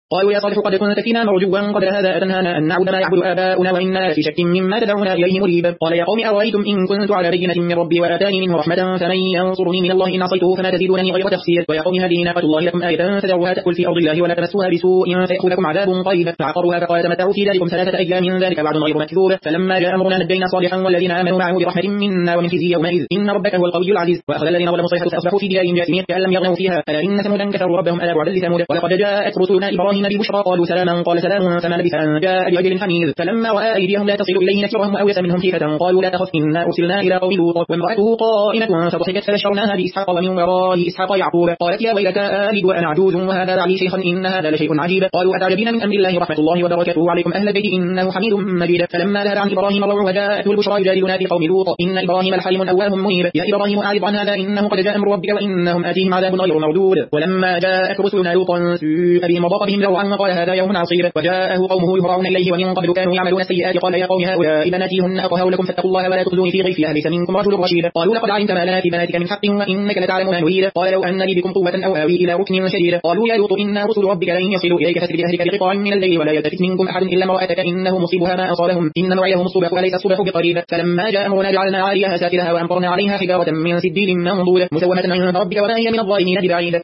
قالوا يا صالح قد كنت فينا مرجوا قبل هذا أتنهانا أن نعبد ما يعبد آباؤنا وإنا في شك مما تدعونا إليه مريب. قال يا قوم أرأيتم إن كنت على بينة من ربي وآتاني منه رحمة فمن ينصرني من الله إن عصيته فما تزيدونني غير تخسير. ويا قوم هذه ناقة الله لكم آية فذروها تأكل في أرض الله ولا تمسوها بسوء فيأخذكم عذاب قريب. فعقروها فقال تمتعوا في ذلكم 3 أيام ذلك بعد غير مكذوب. فلما جاء أمرنا نجينا صالحا والذين آمنوا معه برحمة منا ومن خزي يومئذ إن ربك هو القوي العزيز. وأخذ الذين ظلموا الصيحة فأصبحوا في ديارهم جاثمين كأن لم يغنوا فيها ألا إن ثمودا كفروا ربهم ألا بعدا لثمود. ولقد جاءت رسلنا إبراهيم بالبشرى قالوا سلاما قال سلام فما لبث أن جاء بعجل حنيذ. فلما رأى أيديهم لا تصل إليه نكرهم وأوجس منهم خيفة قالوا لا تخف إنا أرسلنا إلى قوم لوط وامرأته قائمة فضحكت فبشرناها بإسحاق ومن وراء إسحاق يعقوب قالت يا ويلتى آلد وأنا عجوز وهذا بعلي شيخا إن هذا لشيء عجيب. قالوا أتعجبين من أمر الله رحمة الله وبركاته عليكم أهل البيت إنه حميد مجيد. فلما ذهب عن إبراهيم الروع وجاءته البشرى يجادلنا في قوم لوط إن إبراهيم لحليم أواه منيب. يا إبراهيم أعرض عن هذا إنه قد جاء أمر ربك وإنهم آتيهم عذاب غير مردود. ولما جاءت رسلنا لوطا سوء بهم وضاق بهم ذرعا وقال هذا يوم عصيب. وجاءه قومه يهرعون إليه ومن قبل كانوا يعملون السيئات قال يا قوم هؤلاء بناتي هن أطهر لكم فاتقوا الله ولا تخزوني في ضيفي أليس منكم رجل رشيد. قالوا لقد علمت ما لنا في بناتك من حق وإنك لتعلم ما نريد. قال لو أن لي بكم قوة أو آوي إلى ركن شديد. قالوا يا لوط إنا رسل ربك لن يصلوا إليك فاسر بأهلك بقطع من الليل ولا يلتفت منكم أحد إلا امرأتك إنه مصيبها ما أصابهم إن موعدهم الصبح وليس الصبح بقريب. فلما جاء أمرنا جعلنا عاليها سافلها وأمطرنا عليها حجارة من سجيل منضود مسومة عند ربك وما هي من الظالمين ببعيد.